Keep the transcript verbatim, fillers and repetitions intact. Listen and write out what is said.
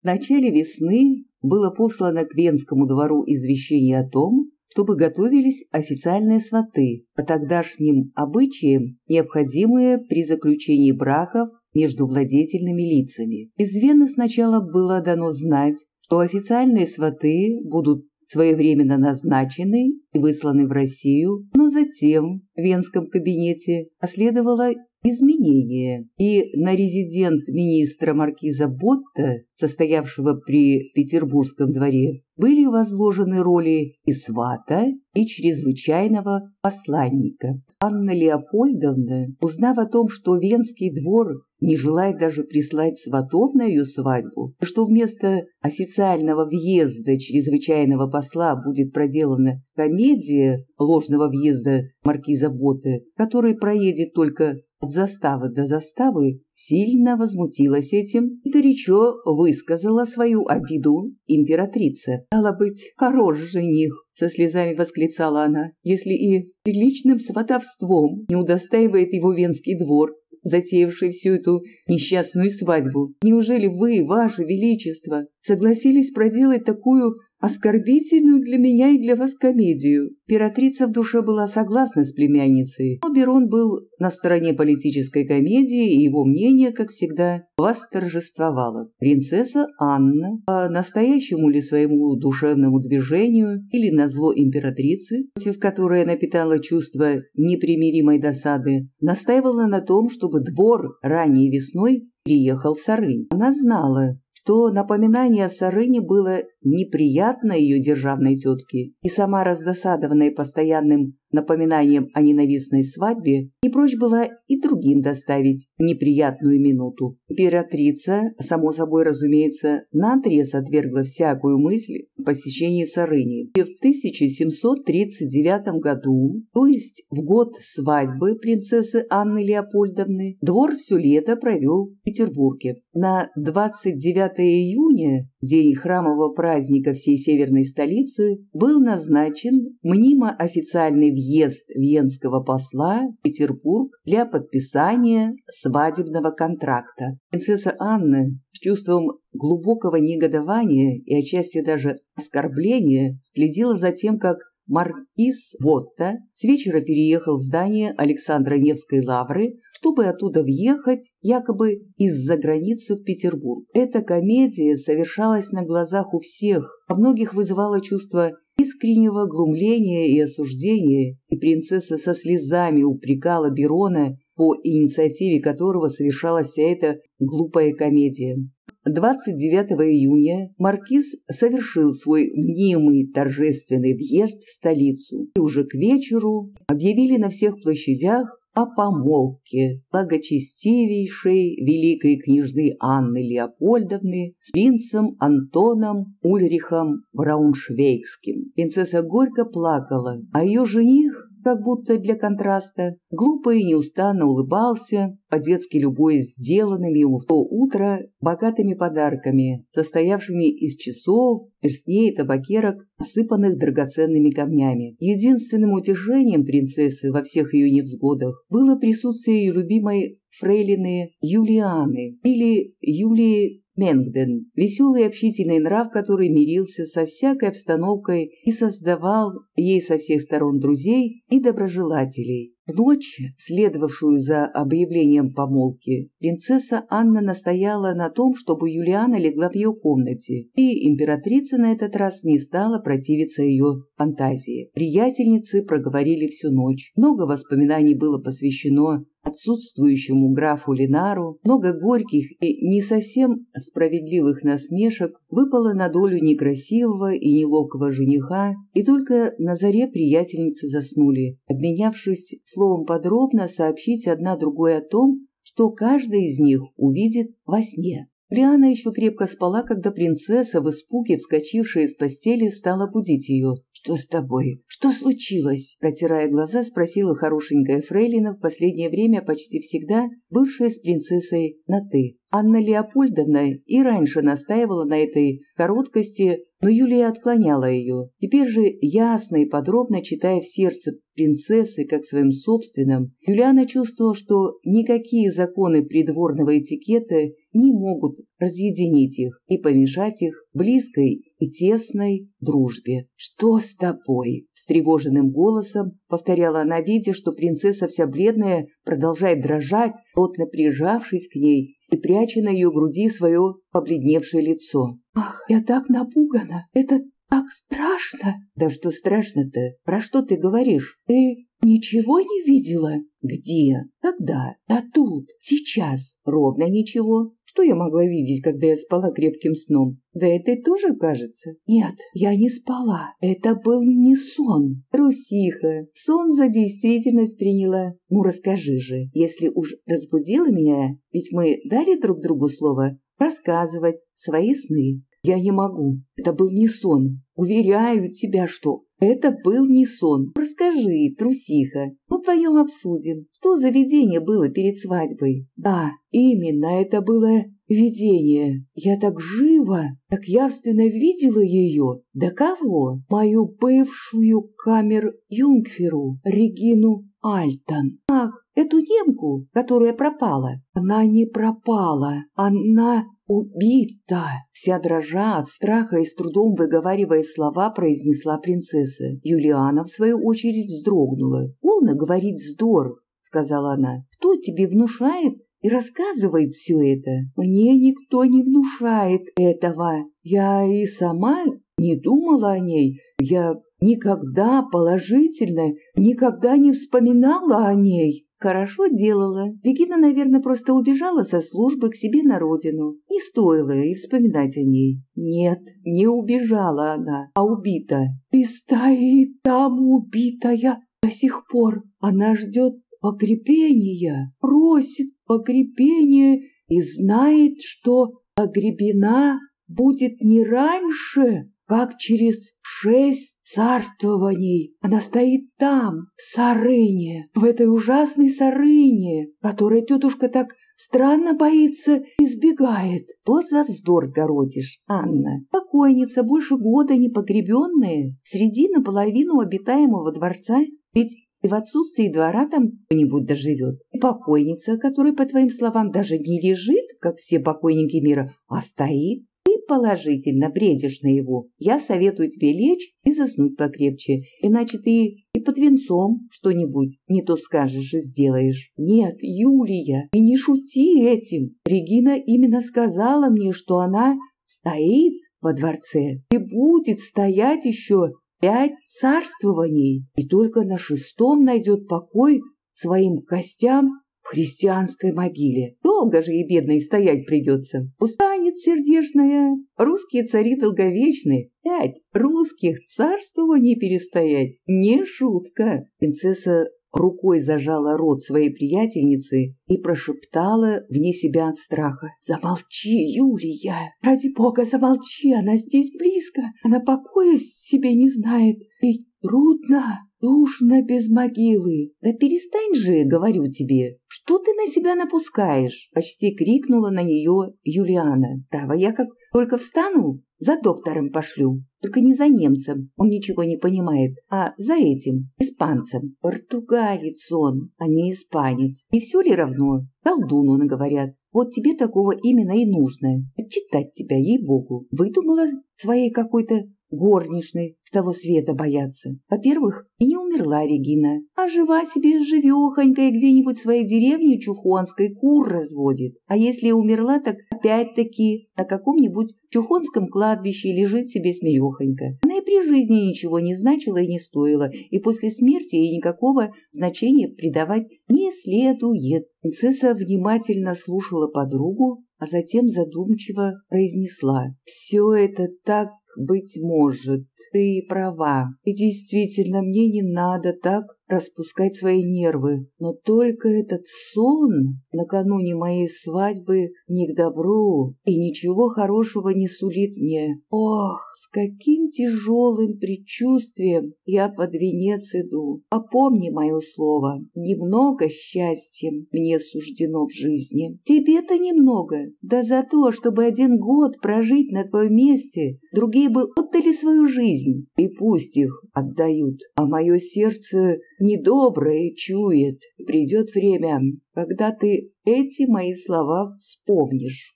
В начале весны было послано к Венскому двору извещение о том, чтобы готовились официальные сваты, по тогдашним обычаям, необходимые при заключении браков между владетельными лицами. Из Вены сначала было дано знать, что официальные сваты будут своевременно назначены и высланы в Россию, но затем в Венском кабинете последовало изменение, и на резидент министра маркиза Ботта, состоявшего при Петербургском дворе, были возложены роли и свата, и чрезвычайного посланника. Анна Леопольдовна, узнав о том, что Венский двор не желает даже прислать сватов на ее свадьбу, что вместо официального въезда чрезвычайного посла будет проделана комедия ложного въезда маркиза Ботта, который проедет только от заставы до заставы, сильно возмутилась этим и горячо высказала свою обиду императрице. «Стало быть, хорош жених!» — со слезами восклицала она. «Если и приличным сватовством не удостаивает его Венский двор, затеявший всю эту несчастную свадьбу, неужели вы, ваше величество, согласились проделать такую оскорбительную для меня и для вас комедию?» Императрица в душе была согласна с племянницей, но Берон был на стороне политической комедии, и его мнение, как всегда, восторжествовало. Принцесса Анна, по настоящему ли своему душевному движению или назло императрицы, против которой она питала чувство непримиримой досады, настаивала на том, чтобы двор ранней весной переехал в Сарынь. Она знала, что напоминание о Сарыне было неприятно ее державной тетке, и сама, раздосадованная постоянным напоминанием о ненавистной свадьбе, не прочь была и другим доставить неприятную минуту. Императрица, само собой разумеется, наотрез отвергла всякую мысль о посещении Сарыни. И в тысяча семьсот тридцать девятом году, то есть в год свадьбы принцессы Анны Леопольдовны, двор все лето провел в Петербурге. На двадцать девятое июня, день храмового праздника всей северной столицы, был назначен мнимо официальный въезд венского посла в Петербург для подписания свадебного контракта. Принцесса Анна с чувством глубокого негодования и отчасти даже оскорбления следила за тем, как маркиз Ботта с вечера переехал в здание Александра Невской лавры, чтобы оттуда въехать якобы из-за границы в Петербург. Эта комедия совершалась на глазах у всех, а многих вызывала чувство искреннего глумления и осуждения, и принцесса со слезами упрекала Берона, по инициативе которого совершалась вся эта глупая комедия. двадцать девятого июня маркиз совершил свой мнимый торжественный въезд в столицу, и уже к вечеру объявили на всех площадях о помолвке благочестивейшей великой княжны Анны Леопольдовны с принцем Антоном Ульрихом Брауншвейгским. Принцесса горько плакала, а ее жених, как будто для контраста, глупо и неустанно улыбался, по-детски любуясь сделанными ему в то утро богатыми подарками, состоявшими из часов, перстней и табакерок, осыпанных драгоценными камнями. Единственным утешением принцессы во всех ее невзгодах было присутствие ее любимой фрейлины Юлианы или Юлии Менгден, веселый и общительный нрав, который мирился со всякой обстановкой и создавал ей со всех сторон друзей и доброжелателей. В ночь, следовавшую за объявлением помолвки, принцесса Анна настояла на том, чтобы Юлиана легла в ее комнате, и императрица на этот раз не стала противиться ее фантазии. Приятельницы проговорили всю ночь. Много воспоминаний было посвящено отсутствующему графу Ленару, много горьких и не совсем справедливых насмешек выпало на долю некрасивого и неловкого жениха, и только на заре приятельницы заснули, обменявшись словом подробно сообщить одна другой о том, что каждая из них увидит во сне. Лиана еще крепко спала, когда принцесса, в испуге вскочившая из постели, стала будить ее. «Что с тобой? Что случилось?» Протирая глаза, спросила хорошенькая фрейлина, в последнее время почти всегда бывшая с принцессой на «ты». Анна Леопольдовна и раньше настаивала на этой короткости, но Юлия отклоняла ее. Теперь же, ясно и подробно читая в сердце принцессы как своим собственным, Юлиана чувствовала, что никакие законы придворного этикета не могут разъединить их и помешать их близкой и тесной дружбе. «Что с тобой?» — встревоженным голосом повторяла она, видя, что принцесса вся бледная продолжает дрожать, плотно прижавшись к ней и пряча на ее груди свое побледневшее лицо. «Ах, я так напугана! Это так страшно!» «Да что страшно-то? Про что ты говоришь? Ты ничего не видела?» «Где? Когда?» «Да тут, сейчас. Ровно ничего. Что я могла видеть, когда я спала крепким сном? Да это и тоже кажется». «Нет, я не спала. Это был не сон». «Трусиха, сон за действительность приняла. Ну расскажи же, если уж разбудила меня, ведь мы дали друг другу слово рассказывать свои сны». «Я не могу. Это был не сон. Уверяю тебя, что это был не сон. Расскажи, трусиха. Мы вдвоем обсудим, что за видение было перед свадьбой». «Да, именно это было видение. Я так живо, так явственно видела ее». «Да кого?» «Мою бывшую камер-юнгферу Регину Альтон». «Ах, эту немку, которая пропала». «Она не пропала. Она убита!» Вся дрожа от страха и с трудом выговаривая слова, произнесла принцесса. Юлиана, в свою очередь, вздрогнула. «Полно говорить вздор», — сказала она. «Кто тебе внушает и рассказывает все это?» «Мне никто не внушает этого. Я и сама не думала о ней. Я никогда положительно, никогда не вспоминала о ней». «Хорошо делала. Регина, наверное, просто убежала со службы к себе на родину. Не стоило и вспоминать о ней». «Нет, не убежала она, а убита». «И стоит там убитая до сих пор. Она ждет погребения, просит погребения и знает, что погребена будет не раньше, как через шесть царствований. Она стоит там, в Сарыне, в этой ужасной Сарыне, которой тетушка так странно боится и избегает». «То за вздор городишь, Анна. Покойница, больше года не погребенная, среди наполовину обитаемого дворца, ведь и в отсутствии двора там кто-нибудь доживет. И покойница, которая, по твоим словам, даже не лежит, как все покойники мира, а стоит. Ты положительно бредишь на его. Я советую тебе лечь и заснуть покрепче, иначе ты и под венцом что-нибудь не то скажешь и сделаешь». «Нет, Юлия, и не шути этим. Регина именно сказала мне, что она стоит во дворце и будет стоять еще пять царствований, и только на шестом найдет покой своим костям в христианской могиле. Долго же и бедной стоять придется. Устанет сердечная. Русские цари долговечны. Пять русских царствований перестоять. Не шутка». Принцесса рукой зажала рот своей приятельницы и прошептала вне себя от страха: «Замолчи, Юлия! Ради бога, замолчи! Она здесь близко! Она покоя себе не знает! И трудно, душно без могилы!» «Да перестань же, говорю тебе! Что ты на себя напускаешь?» — почти крикнула на нее Юлиана. «Право, я как только встану, за доктором пошлю. Только не за немцем, он ничего не понимает, а за этим, испанцем. Португалец он, а не испанец. И все ли равно? Колдун он, говорят. Вот тебе такого именно и нужно. Отчитать тебя, ей-богу. Выдумала своей какой-то горничной с того света бояться. Во-первых, и не умерла Регина, а жива себе живехонькая где-нибудь в своей деревне Чухонской, кур разводит. А если и умерла, так опять-таки на каком-нибудь чухонском кладбище лежит себе смирехонько. Она и при жизни ничего не значила и не стоила, и после смерти ей никакого значения придавать не следует. Принцесса внимательно слушала подругу, а затем задумчиво произнесла: «Все это так быть может, ты права, и действительно мне не надо так распускать свои нервы. Но только этот сон накануне моей свадьбы не к добру и ничего хорошего не сулит мне. Ох, с каким тяжелым предчувствием я под венец иду. Попомни мое слово, немного счастья мне суждено в жизни. Тебе-то немного, да за то, чтобы один год прожить на твоем месте, другие бы отдали свою жизнь, и пусть их отдают. А мое сердце недоброе чует, придет время, когда ты эти мои слова вспомнишь.